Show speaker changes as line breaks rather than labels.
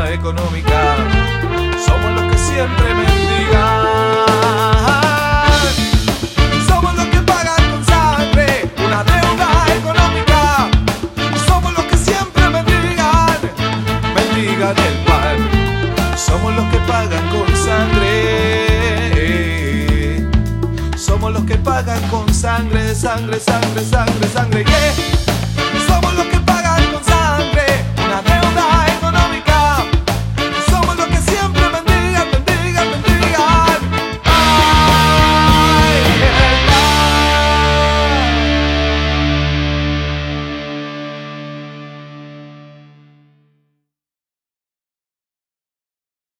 deuda económica. Somos los que siempre mendigan. Somos los que pagan con sangre una deuda económica. Somos los que siempre mendigan, mendigan el pan. Somos los que pagan con sangre. Somos los que pagan con sangre, sangre, sangre, sangre, sangre, yeah.